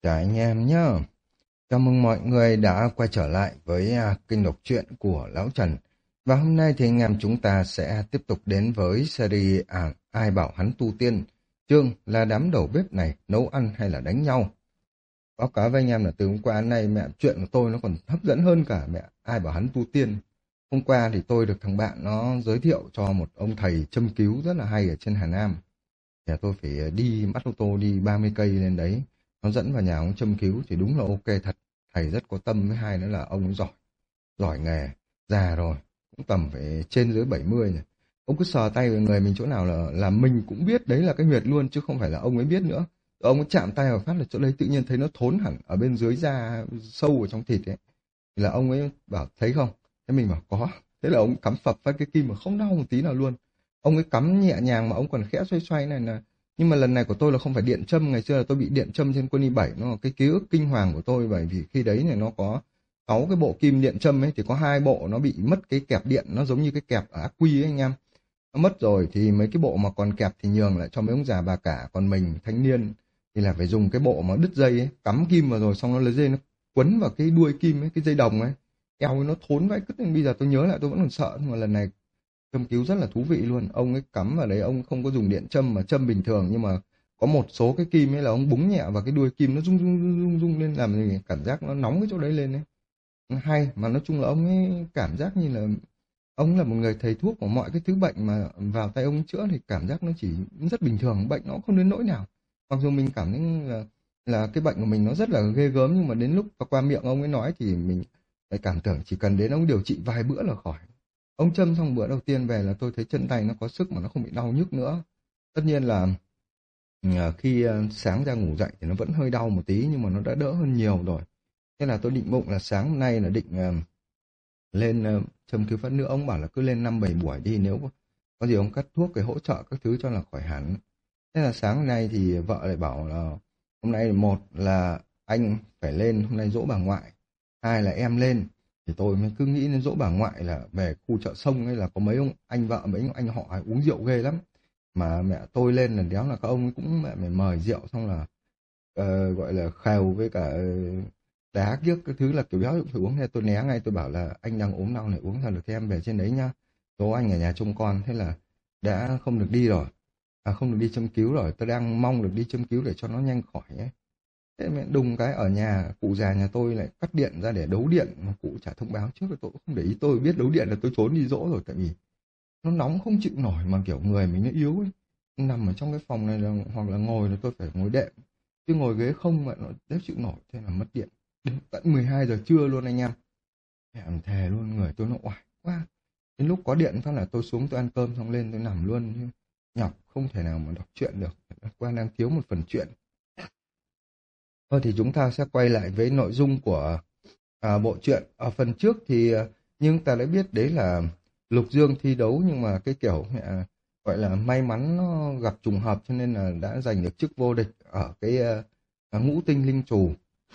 Chào anh em nhé. Chào mừng mọi người đã quay trở lại với kênh đọc truyện của Lão Trần. Và hôm nay thì anh em chúng ta sẽ tiếp tục đến với series Ai bảo hắn tu tiên. Chương là đám đầu bếp này nấu ăn hay là đánh nhau. Báo cáo với anh em là từ hôm qua đến nay mẹ chuyện của tôi nó còn hấp dẫn hơn cả mẹ Ai bảo hắn tu tiên. Hôm qua thì tôi được thằng bạn nó giới thiệu cho một ông thầy châm cứu rất là hay ở trên Hà Nam. Nhà tôi phải đi bắt ô tô đi 30 cây lên đấy. Nó dẫn vào nhà ông châm cứu thì đúng là ok thật. Thầy rất có tâm, với hai nữa là ông ấy giỏi, giỏi nghề, già rồi, cũng tầm phải trên dưới 70 này. Ông cứ sờ tay vào người mình chỗ nào là mình cũng biết đấy là cái huyệt luôn, chứ không phải là ông ấy biết nữa. Ông ấy chạm tay vào phát là chỗ đấy tự nhiên thấy nó thốn hẳn ở bên dưới da, sâu ở trong thịt ấy. Thì là ông ấy bảo thấy không? Thế mình bảo có. Thế là ông cắm phập phát cái kim mà không đau một tí nào luôn. Ông ấy cắm nhẹ nhàng mà ông còn khẽ xoay xoay này là, nhưng mà lần này của tôi là không phải điện châm. Ngày xưa là tôi bị điện châm trên quân y 7, nó là cái ký ức kinh hoàng của tôi, bởi vì khi đấy này nó có 6 cái bộ kim điện châm ấy, thì có 2 bộ nó bị mất cái kẹp điện, nó giống như cái kẹp ở ắc quy ấy anh em. Nó mất rồi thì mấy cái bộ mà còn kẹp thì nhường lại cho mấy ông già bà cả, còn mình thanh niên thì là phải dùng cái bộ mà đứt dây ấy, cắm kim vào rồi xong nó lấy dây nó quấn vào cái đuôi kim ấy, cái dây đồng ấy, eo ấy nó thốn vãi cứt. Bây giờ tôi nhớ lại tôi vẫn còn sợ, nhưng mà lần này châm cứu rất là thú vị luôn. Ông ấy cắm vào đấy, ông không có dùng điện châm mà châm bình thường, nhưng mà có một số cái kim ấy là ông búng nhẹ vào cái đuôi kim, nó rung rung rung rung rung lên, làm gì cảm giác nó nóng cái chỗ đấy lên đấy. Hay mà, nói chung là ông ấy cảm giác như là ông là một người thầy thuốc của mọi cái thứ bệnh mà vào tay ông chữa thì cảm giác nó chỉ rất bình thường, bệnh nó không đến nỗi nào. Mặc dù mình cảm thấy là cái bệnh của mình nó rất là ghê gớm, nhưng mà đến lúc qua miệng ông ấy nói thì mình lại cảm tưởng chỉ cần đến ông điều trị vài bữa là khỏi. Ông châm xong bữa đầu tiên về là tôi thấy chân tay nó có sức mà nó không bị đau nhức nữa. Tất nhiên là khi sáng ra ngủ dậy thì nó vẫn hơi đau một tí, nhưng mà nó đã đỡ hơn nhiều rồi. Thế là tôi định bụng là sáng hôm nay là định lên châm cứu phát nữa. Ông bảo là cứ lên 5-7 buổi đi, nếu có gì ông cắt thuốc cái hỗ trợ các thứ cho là khỏi hẳn. Thế là sáng hôm nay thì vợ lại bảo là hôm nay một là anh phải lên hôm nay giỗ bà ngoại, hai là em lên. Thì tôi mới cứ nghĩ đến giỗ bà ngoại là về khu chợ sông ấy, là có mấy ông anh vợ mấy ông anh họ uống rượu ghê lắm. Mà mẹ tôi lên là đéo là các ông ấy cũng mẹ mời rượu, xong là gọi là khèo với cả đá kiếc cái thứ là kiểu béo phải uống. Thế tôi né ngay, tôi bảo là anh đang ốm đau này, uống sao được, thì em về trên đấy nhá, số anh ở nhà trông con. Thế là đã không được đi rồi, không được đi châm cứu rồi. Tôi đang mong được đi châm cứu để cho nó nhanh khỏi ấy. Thế mẹ đùng cái ở nhà cụ già nhà tôi lại cắt điện ra để đấu điện, mà cụ chả thông báo trước, là tôi cũng không để ý. Tôi biết đấu điện là tôi trốn đi dỗ rồi, tại vì nó nóng không chịu nổi, mà kiểu người mình nó yếu ấy. Nằm ở trong cái phòng này là, hoặc là ngồi là tôi phải ngồi đệm, chứ ngồi ghế không mà nó đéo chịu nổi. Thế là mất điện đến tận 12 giờ trưa luôn anh em. Mẹ thề luôn, người tôi nó oải quá. Đến lúc có điện phát là tôi xuống tôi ăn cơm xong lên tôi nằm luôn, chứ nhọc không thể nào mà đọc truyện được. Qua đang thiếu một phần truyện. Thôi thì chúng ta sẽ quay lại với nội dung của bộ truyện. Ở phần trước thì nhưng ta đã biết đấy là Lục Dương thi đấu, nhưng mà cái kiểu gọi là may mắn nó gặp trùng hợp, cho nên là đã giành được chức vô địch ở cái ngũ tinh linh trù.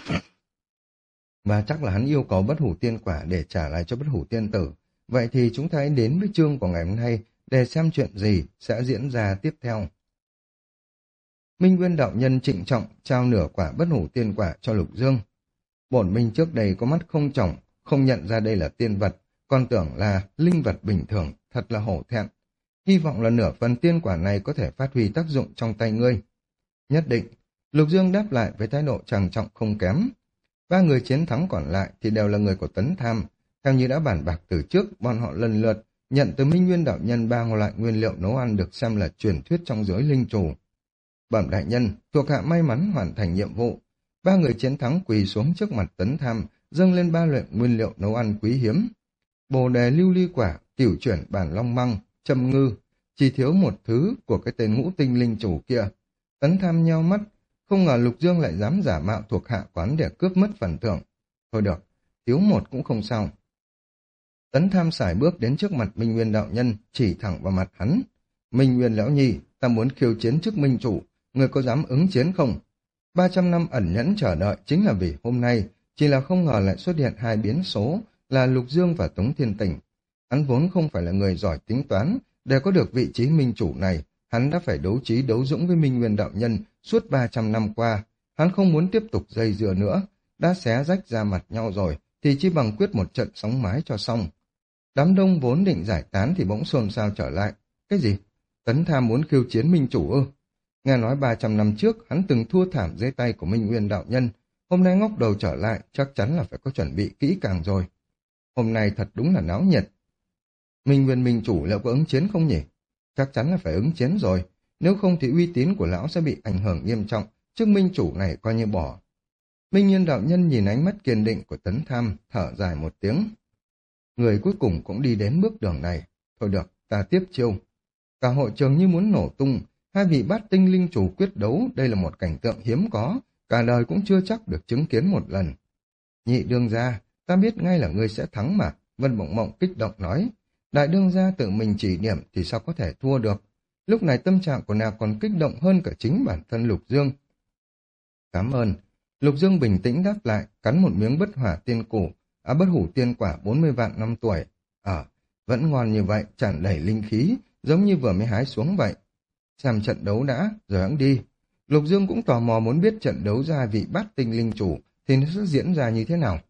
Và chắc là hắn yêu cầu bất hủ tiên quả để trả lại cho bất hủ tiên tử. Vậy thì chúng ta hãy đến với chương của ngày hôm nay để xem chuyện gì sẽ diễn ra tiếp theo. Minh Nguyên đạo nhân trịnh trọng trao nửa quả bất hủ tiên quả cho Lục Dương. Bổn Minh trước đây có mắt không tròng, không nhận ra đây là tiên vật, còn tưởng là linh vật bình thường, thật là hổ thẹn. Hy vọng là nửa phần tiên quả này có thể phát huy tác dụng trong tay ngươi. Nhất định, Lục Dương đáp lại với thái độ trang trọng không kém. Ba người chiến thắng còn lại thì đều là người của Tấn Tham. Theo như đã bàn bạc từ trước, bọn họ lần lượt nhận từ Minh Nguyên đạo nhân 3 loại nguyên liệu nấu ăn được xem là truyền thuyết trong giới linh trù. Bẩm đại nhân, thuộc hạ may mắn hoàn thành nhiệm vụ. Ba người chiến thắng quỳ xuống trước mặt Tấn Tham, dâng lên 3 loại nguyên liệu nấu ăn quý hiếm. Bồ đề lưu ly quả, cửu chuyển bản long măng, châm ngư. Chỉ thiếu một thứ của cái tên ngũ tinh linh chủ kia. Tấn Tham nheo mắt, không ngờ Lục Dương lại dám giả mạo thuộc hạ quán để cướp mất phần thưởng. Thôi được, thiếu một cũng không sao. Tấn Tham sải bước đến trước mặt Minh Nguyên đạo nhân, chỉ thẳng vào mặt hắn. Minh Nguyên lão nhi, ta muốn khiêu chiến trước minh chủ, người có dám ứng chiến không? 300 năm ẩn nhẫn chờ đợi chính là vì hôm nay, chỉ là không ngờ lại xuất hiện hai biến số là Lục Dương và Tống Thiên Tình. Hắn vốn không phải là người giỏi tính toán, để có được vị trí minh chủ này, hắn đã phải đấu trí đấu dũng với Minh Nguyên đạo nhân suốt 300 năm qua. Hắn không muốn tiếp tục dây dưa nữa, đã xé rách ra mặt nhau rồi, thì chỉ bằng quyết một trận sóng mái cho xong. Đám đông vốn định giải tán thì bỗng xôn xao trở lại. Cái gì? Tấn Tham muốn khiêu chiến minh chủ ư? Nghe nói 300 năm trước hắn từng thua thảm dưới tay của Minh Nguyên đạo nhân, hôm nay ngóc đầu trở lại chắc chắn là phải có chuẩn bị kỹ càng rồi. Hôm nay thật đúng là náo nhiệt. Minh Nguyên minh chủ liệu có ứng chiến không nhỉ? Chắc chắn là phải ứng chiến rồi, nếu không thì uy tín của lão sẽ bị ảnh hưởng nghiêm trọng, trước minh chủ này coi như bỏ. Minh Nguyên đạo nhân nhìn ánh mắt kiên định của Tấn Tham, thở dài một tiếng. Người cuối cùng cũng đi đến bước đường này. Thôi được, ta tiếp chiêu. Cả hội trường như muốn nổ tung, hai vị bát tinh linh chủ quyết đấu, đây là một cảnh tượng hiếm có, cả đời cũng chưa chắc được chứng kiến một lần. Nhị đương gia, ta biết ngay là ngươi sẽ thắng mà, Vân Mộng Mộng kích động nói. Đại đương gia tự mình chỉ điểm thì sao có thể thua được. Lúc này tâm trạng của nàng còn kích động hơn cả chính bản thân Lục Dương. Cảm ơn. Lục Dương bình tĩnh đáp lại, cắn một miếng bất hỏa tiên củ, bất hủ tiên quả 40 vạn năm tuổi. Vẫn ngon như vậy, tràn đầy linh khí, giống như vừa mới hái xuống vậy. Xem trận đấu đã, rồi hãng đi. Lục Dương cũng tò mò muốn biết trận đấu ra vị bát tinh linh chủ thì nó sẽ diễn ra như thế nào.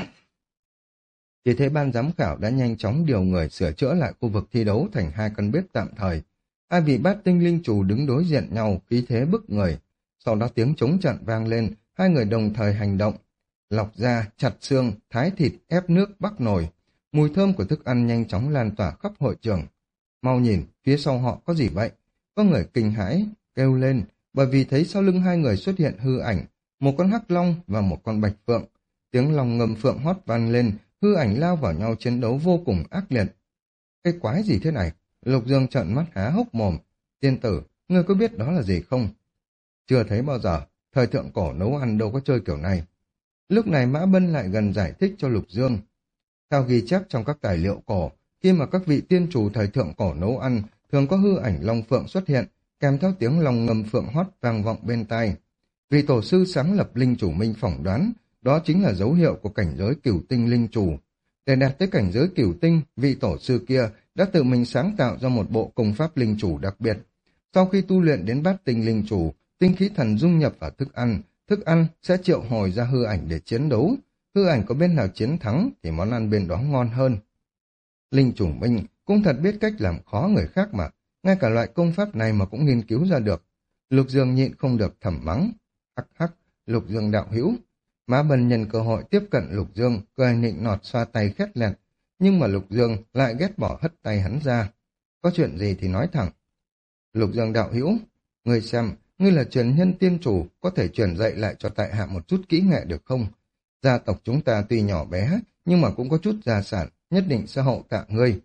Chỉ thấy ban giám khảo đã nhanh chóng điều người sửa chữa lại khu vực thi đấu thành 2 căn bếp tạm thời. Hai vị bát tinh linh chủ đứng đối diện nhau, khí thế bức người. Sau đó tiếng trống trận vang lên, hai người đồng thời hành động. Lọc da, chặt xương, thái thịt, ép nước, bắc nồi. Mùi thơm của thức ăn nhanh chóng lan tỏa khắp hội trường. Mau nhìn, phía sau họ có gì vậy? Có người kinh hãi, kêu lên, bởi vì thấy sau lưng hai người xuất hiện hư ảnh, một con hắc long và một con bạch phượng. Tiếng lòng ngầm phượng hót vang lên, hư ảnh lao vào nhau chiến đấu vô cùng ác liệt. Cái quái gì thế này? Lục Dương trợn mắt há hốc mồm. Tiên tử, ngươi có biết đó là gì không? Chưa thấy bao giờ, thời thượng cổ nấu ăn đâu có chơi kiểu này. Lúc này Mã Bân lại gần giải thích cho Lục Dương. Theo ghi chép trong các tài liệu cổ, khi mà các vị tiên chủ thời thượng cổ nấu ăn, thường có hư ảnh long phượng xuất hiện, kèm theo tiếng lòng ngầm phượng hót vang vọng bên tai. Vị tổ sư sáng lập linh chủ minh phỏng đoán, đó chính là dấu hiệu của cảnh giới cửu tinh linh chủ. Để đạt tới cảnh giới cửu tinh, vị tổ sư kia đã tự mình sáng tạo ra một bộ công pháp linh chủ đặc biệt. Sau khi tu luyện đến bát tinh linh chủ, tinh khí thần dung nhập vào thức ăn sẽ triệu hồi ra hư ảnh để chiến đấu. Hư ảnh có bên nào chiến thắng thì món ăn bên đó ngon hơn. Linh chủ minh cũng thật biết cách làm khó người khác mà, ngay cả loại công pháp này mà cũng nghiên cứu ra được. Lục Dương nhịn không được thầm mắng. Hắc hắc, Lục Dương đạo hữu. Mã Bân nhân cơ hội tiếp cận Lục Dương, cười nịnh nọt xoa tay khét lẹt, nhưng mà Lục Dương lại ghét bỏ hất tay hắn ra. Có chuyện gì thì nói thẳng. Lục Dương đạo hữu, ngươi xem, ngươi là truyền nhân tiên chủ, có thể truyền dạy lại cho tại hạ một chút kỹ nghệ được không? Gia tộc chúng ta tuy nhỏ bé, nhưng mà cũng có chút gia sản, nhất định sẽ hậu tạ ngươi.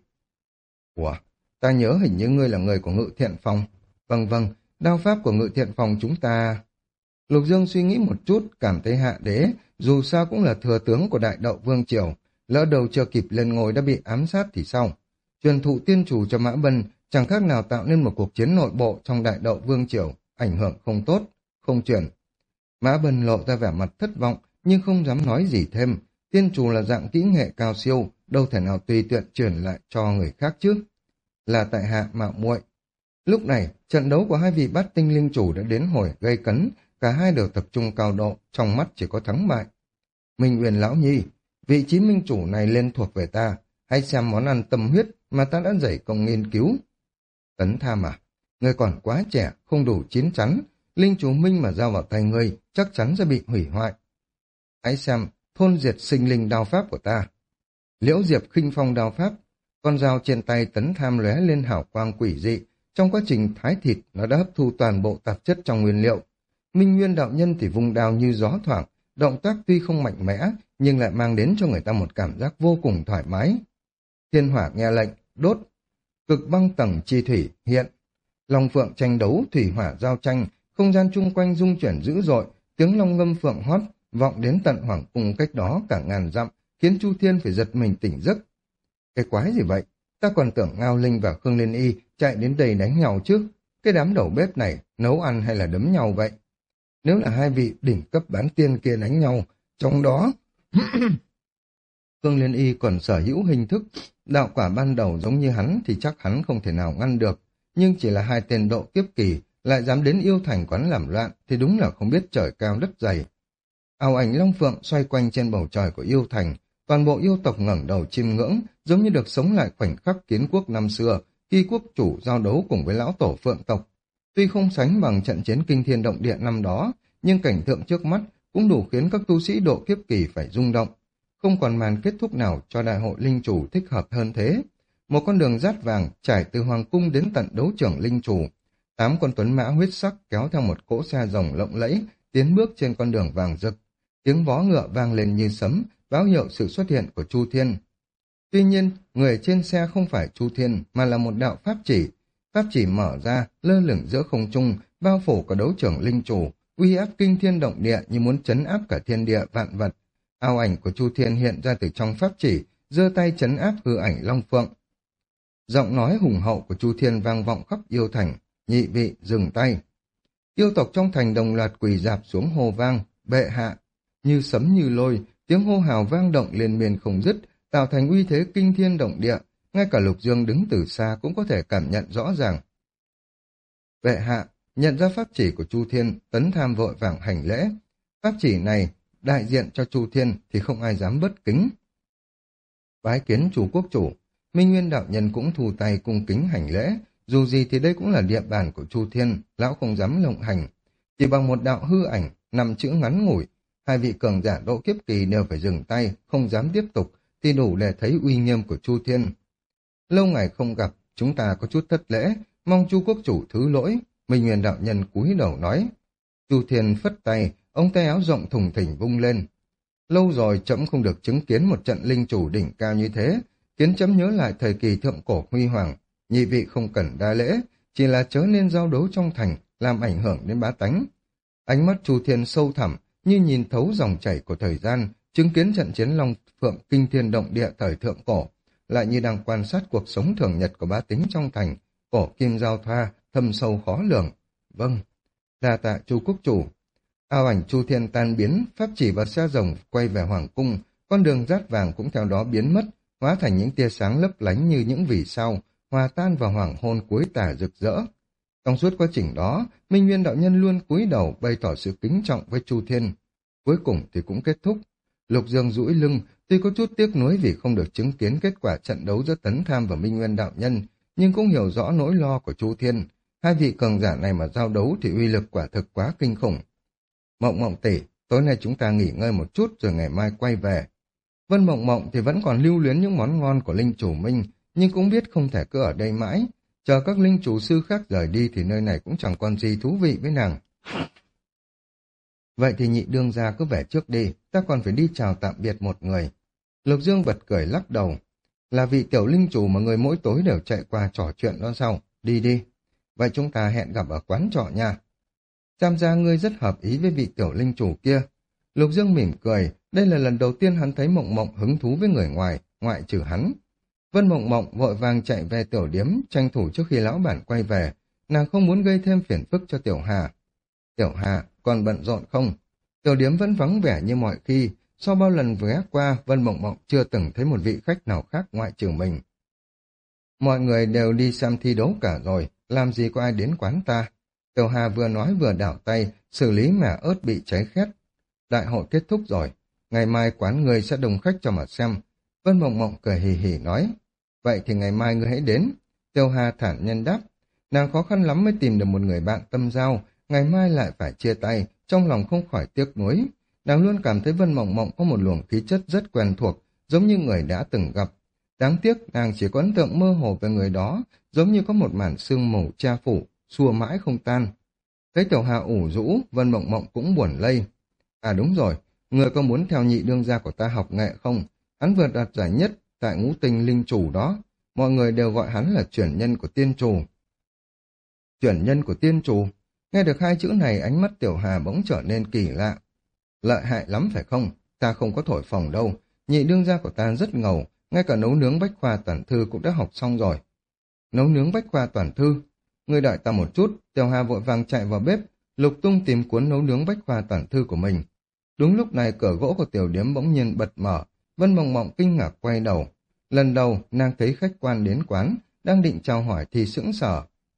Ủa, ta nhớ hình như ngươi là người của Ngự Thiện Phòng. Vâng, đao pháp của Ngự Thiện Phòng chúng ta... Lục Dương suy nghĩ một chút, cảm thấy hạ đế, dù sao cũng là thừa tướng của Đại Đậu Vương Triều, lỡ đầu chưa kịp lên ngôi đã bị ám sát thì sao? Truyền thụ tiên chủ cho Mã Bân chẳng khác nào tạo nên một cuộc chiến nội bộ trong Đại Đậu Vương Triều, ảnh hưởng không tốt, không chuyển. Mã Bân lộ ra vẻ mặt thất vọng, nhưng không dám nói gì thêm. Tiên chủ là dạng kỹ nghệ cao siêu, đâu thể nào tùy tiện truyền lại cho người khác chứ. Là tại hạ mạo muội. Lúc này, trận đấu của hai vị bát tinh linh chủ đã đến hồi gây cấn, cả hai đều tập trung cao độ, trong mắt chỉ có thắng bại. Minh Uyên lão nhi, vị trí minh chủ này lên thuộc về ta, hãy xem món ăn tâm huyết mà ta đã dày công nghiên cứu. Tấn Tham à, ngươi còn quá trẻ, không đủ chín chắn, linh chủ minh mà giao vào tay ngươi, chắc chắn sẽ bị hủy hoại. Hãy xem thôn diệt sinh linh đao pháp của ta. Liễu Diệp khinh phong đao pháp, con dao trên tay Tấn Tham lóe lên hào quang quỷ dị, trong quá trình thái thịt nó đã hấp thu toàn bộ tạp chất trong nguyên liệu. Minh Nguyên đạo nhân thì vung đao như gió thoảng, động tác tuy không mạnh mẽ, nhưng lại mang đến cho người ta một cảm giác vô cùng thoải mái. Thiên hỏa nghe lệnh, đốt, cực băng tầng chi thủy, hiện. Long phượng tranh đấu, thủy hỏa giao tranh, không gian chung quanh rung chuyển dữ dội, tiếng long ngâm phượng hót, vọng đến tận hoàng cung cách đó cả ngàn dặm, khiến Chu Thiên phải giật mình tỉnh giấc. Cái quái gì vậy? Ta còn tưởng Ngao Linh và Khương Liên Y chạy đến đây đánh nhau chứ. Cái đám đầu bếp này nấu ăn hay là đấm nhau vậy? Nếu là hai vị đỉnh cấp bán tiên kia đánh nhau, trong đó Khương Liên Y còn sở hữu hình thức đạo quả ban đầu giống như hắn thì chắc hắn không thể nào ngăn được, nhưng chỉ là hai tên độ kiếp kỳ, lại dám đến yêu thành quán làm loạn thì đúng là không biết trời cao đất dày. Ảo ảnh long phượng xoay quanh trên bầu trời của yêu thành, toàn bộ yêu tộc ngẩng đầu chiêm ngưỡng, giống như được sống lại khoảnh khắc kiến quốc năm xưa, khi quốc chủ giao đấu cùng với lão tổ phượng tộc. Tuy không sánh bằng trận chiến kinh thiên động địa năm đó, nhưng cảnh tượng trước mắt cũng đủ khiến các tu sĩ độ kiếp kỳ phải rung động. Không còn màn kết thúc nào cho đại hội linh chủ thích hợp hơn thế. Một con đường dát vàng trải từ hoàng cung đến tận đấu trường linh chủ. 8 con tuấn mã huyết sắc kéo theo một cỗ xe rồng lộng lẫy, tiến bước trên con đường vàng rực. Tiếng vó ngựa vang lên như sấm, báo hiệu sự xuất hiện của Chu Thiên. Tuy nhiên, người trên xe không phải Chu Thiên, mà là một đạo pháp chỉ. Pháp chỉ mở ra, lơ lửng giữa không trung, bao phủ cả đấu trường linh chủ, uy áp kinh thiên động địa như muốn trấn áp cả thiên địa vạn vật. Ảo ảnh của Chu Thiên hiện ra từ trong pháp chỉ, giơ tay trấn áp hư ảnh Long Phượng. Giọng nói hùng hậu của Chu Thiên vang vọng khắp yêu thành, nhị vị dừng tay. Yêu tộc trong thành đồng loạt quỳ dạp xuống hô vang, bệ hạ, như sấm như lôi, tiếng hô hào vang động liên miên không dứt, tạo thành uy thế kinh thiên động địa, ngay cả Lục Dương đứng từ xa cũng có thể cảm nhận rõ ràng. Bệ hạ, nhận ra pháp chỉ của Chu Thiên, Tấn Tham vội vàng hành lễ. Pháp chỉ này, đại diện cho Chu Thiên thì không ai dám bất kính. Bái kiến Chu quốc chủ, Minh Nguyên đạo nhân cũng thu tay cung kính hành lễ, dù gì thì đây cũng là địa bàn của Chu Thiên, lão không dám lộng hành. Chỉ bằng một đạo hư ảnh, 5 chữ ngắn ngủi, hai vị cường giả độ kiếp kỳ đều phải dừng tay, không dám tiếp tục, thì đủ để thấy uy nghiêm của Chu Thiên. Lâu ngày không gặp, chúng ta có chút thất lễ, mong Chu quốc chủ thứ lỗi, Minh Nguyên đạo nhân cúi đầu nói. Chu Thiên phất tay, ông tay áo rộng thùng thình vung lên. Lâu rồi trẫm không được chứng kiến một trận linh chủ đỉnh cao như thế, khiến trẫm nhớ lại thời kỳ thượng cổ huy hoàng. Nhị vị không cần đa lễ, chỉ là chớ nên giao đấu trong thành, làm ảnh hưởng đến bá tánh. Ánh mắt Chu Thiên sâu thẳm, như nhìn thấu dòng chảy của thời gian, chứng kiến trận chiến Long Phượng kinh thiên động địa thời thượng cổ, lại như đang quan sát cuộc sống thường nhật của bá tính trong thành, cổ kim giao thoa, thâm sâu khó lường. Vâng, đa tạ Chu quốc chủ. Ảo ảnh Chu Thiên tan biến, pháp chỉ và xe rồng quay về hoàng cung, con đường dát vàng cũng theo đó biến mất, hóa thành những tia sáng lấp lánh như những vì sao, hòa tan vào hoàng hôn cuối tà rực rỡ. Trong suốt quá trình đó, Minh Nguyên đạo nhân luôn cúi đầu bày tỏ sự kính trọng với Chu Thiên. Cuối cùng thì cũng kết thúc. Lục Dương duỗi lưng, tuy có chút tiếc nuối vì không được chứng kiến kết quả trận đấu giữa Tấn Tham và Minh Nguyên đạo nhân, nhưng cũng hiểu rõ nỗi lo của Chu Thiên. Hai vị cường giả này mà giao đấu thì uy lực quả thực quá kinh khủng. Mộng Mộng tỷ, tối nay chúng ta nghỉ ngơi một chút rồi ngày mai quay về. Vân Mộng Mộng thì vẫn còn lưu luyến những món ngon của linh chủ Minh, nhưng cũng biết không thể cứ ở đây mãi. Chờ các linh chủ sư khác rời đi thì nơi này cũng chẳng còn gì thú vị với nàng. Vậy thì nhị đương gia cứ về trước đi, ta còn phải đi chào tạm biệt một người. Lục Dương bật cười lắc đầu. Là vị tiểu linh chủ mà người mỗi tối đều chạy qua trò chuyện đó sao? Đi đi. Vậy chúng ta hẹn gặp ở quán trọ nha. Xem ra ngươi rất hợp ý với vị tiểu linh chủ kia. Lục Dương mỉm cười, đây là lần đầu tiên hắn thấy Mộng Mộng hứng thú với người ngoài, ngoại trừ hắn. Vân Mộng Mộng vội vàng chạy về tiểu điếm, tranh thủ trước khi lão bản quay về. Nàng không muốn gây thêm phiền phức cho Tiểu Hà. Tiểu Hà, còn bận rộn không? Tiểu điếm vẫn vắng vẻ như mọi khi. Sau bao lần ghé qua, Vân Mộng Mộng chưa từng thấy một vị khách nào khác ngoại trừ mình. Mọi người đều đi xem thi đấu cả rồi, làm gì có ai đến quán ta? Tiểu Hà vừa nói vừa đảo tay, xử lý mẻ ớt bị cháy khét. Đại hội kết thúc rồi, ngày mai quán người sẽ đông khách cho mà xem. Vân Mộng Mộng cười hì hì nói. Vậy thì ngày mai ngươi hãy đến. Tiểu Hà thản nhân đáp. Nàng khó khăn lắm mới tìm được một người bạn tâm giao, ngày mai lại phải chia tay, trong lòng không khỏi tiếc nuối. Nàng luôn cảm thấy Vân Mộng Mộng có một luồng khí chất rất quen thuộc, giống như người đã từng gặp. Đáng tiếc nàng chỉ có ấn tượng mơ hồ về người đó, giống như có một màn sương mù che phủ, xua mãi không tan. Thấy Tiểu Hà ủ rũ, Vân Mộng Mộng cũng buồn lây. À đúng rồi, người có muốn theo nhị đương gia của ta học nghệ không? Hắn vừa đạt giải nhất tại Ngũ Tinh linh chủ đó, mọi người đều gọi hắn là chuyển nhân của tiên chủ. Chuyển nhân của tiên chủ? Nghe được hai chữ này, ánh mắt Tiểu Hà bỗng trở nên kỳ lạ. Lợi hại lắm phải không? Ta không có thổi phồng đâu. Nhị đương gia của ta rất ngầu, ngay cả nấu nướng bách khoa toàn thư cũng đã học xong rồi. Nấu nướng bách khoa toàn thư? Ngươi đợi ta một chút. Tiểu Hà vội vàng chạy vào bếp, lục tung tìm cuốn nấu nướng bách khoa toàn thư của mình. Đúng lúc này cửa gỗ của tiểu điếm bỗng nhiên bật mở. Vân Mộng Mộng kinh ngạc quay đầu. Lần đầu nàng thấy khách quan đến quán, đang định chào hỏi thì sững sờ.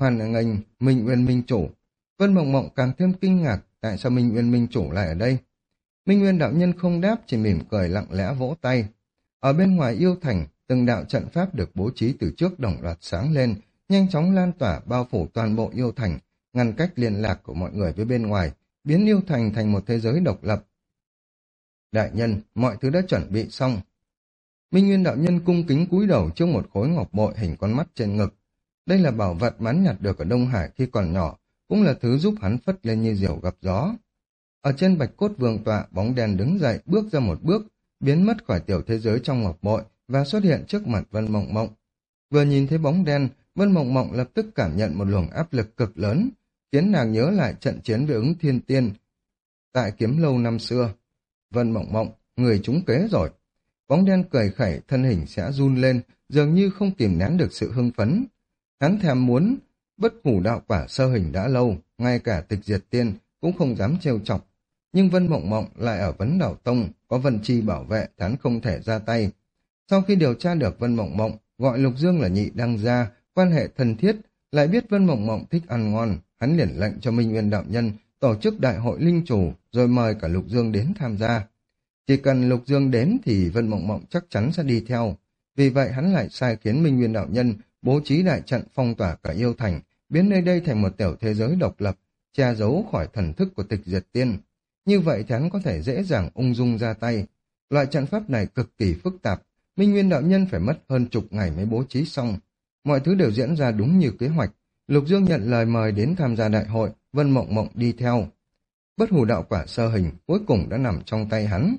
Hoan nghênh Minh Uyên Minh Chủ. Vân Mộng Mộng càng thêm kinh ngạc, tại sao Minh Uyên Minh Chủ lại ở đây? Minh Uyên đạo nhân không đáp, chỉ mỉm cười lặng lẽ vỗ tay. Ở bên ngoài yêu thành, từng đạo trận pháp được bố trí từ trước đồng loạt sáng lên, nhanh chóng lan tỏa bao phủ toàn bộ yêu thành, ngăn cách liên lạc của mọi người với bên ngoài, biến yêu thành thành một thế giới độc lập. Đại nhân, mọi thứ đã chuẩn bị xong. Minh Nguyên đạo nhân cung kính cúi đầu trước một khối ngọc bội hình con mắt trên ngực. Đây là bảo vật mà hắn nhặt được ở Đông Hải khi còn nhỏ, cũng là thứ giúp hắn phất lên như diều gặp gió. Ở trên bạch cốt vương tọa, bóng đen đứng dậy, bước ra một bước, biến mất khỏi tiểu thế giới trong ngọc bội và xuất hiện trước mặt Vân Mộng Mộng. Vừa nhìn thấy bóng đen, Vân Mộng Mộng lập tức cảm nhận một luồng áp lực cực lớn, khiến nàng nhớ lại trận chiến với ứng thiên tiên tại kiếm lâu năm xưa. Vân Mộng Mộng, người trúng kế rồi. Bóng đen cười khẩy, thân hình sẽ run lên, dường như không kìm nén được sự hưng phấn. Hắn thèm muốn bất hủ đạo quả sơ hình đã lâu, ngay cả Tịch Diệt Tiên cũng không dám trêu chọc. Nhưng Vân Mộng Mộng lại ở Vấn Đảo Tông, có Vân Chi bảo vệ, hắn không thể ra tay. Sau khi điều tra được Vân Mộng Mộng, gọi Lục Dương là nhị đăng gia, quan hệ thân thiết, lại biết Vân Mộng Mộng thích ăn ngon, hắn liền lệnh cho Minh Nguyên đạo nhân tổ chức đại hội linh chủ, rồi mời cả Lục Dương đến tham gia. Chỉ cần Lục Dương đến thì Vân Mộng Mộng chắc chắn sẽ đi theo. Vì vậy hắn lại sai khiến Minh Nguyên đạo nhân bố trí đại trận phong tỏa cả yêu thành, biến nơi đây thành một tiểu thế giới độc lập, che giấu khỏi thần thức của Tịch Diệt Tiên. Như vậy thì hắn có thể dễ dàng ung dung ra tay. Loại trận pháp này cực kỳ phức tạp, Minh Nguyên đạo nhân phải mất hơn chục ngày mới bố trí xong. Mọi thứ đều diễn ra đúng như kế hoạch. Lục Dương nhận lời mời đến tham gia đại hội, Vân Mộng Mộng đi theo. Bất hủ đạo quả sơ hình cuối cùng đã nằm trong tay hắn.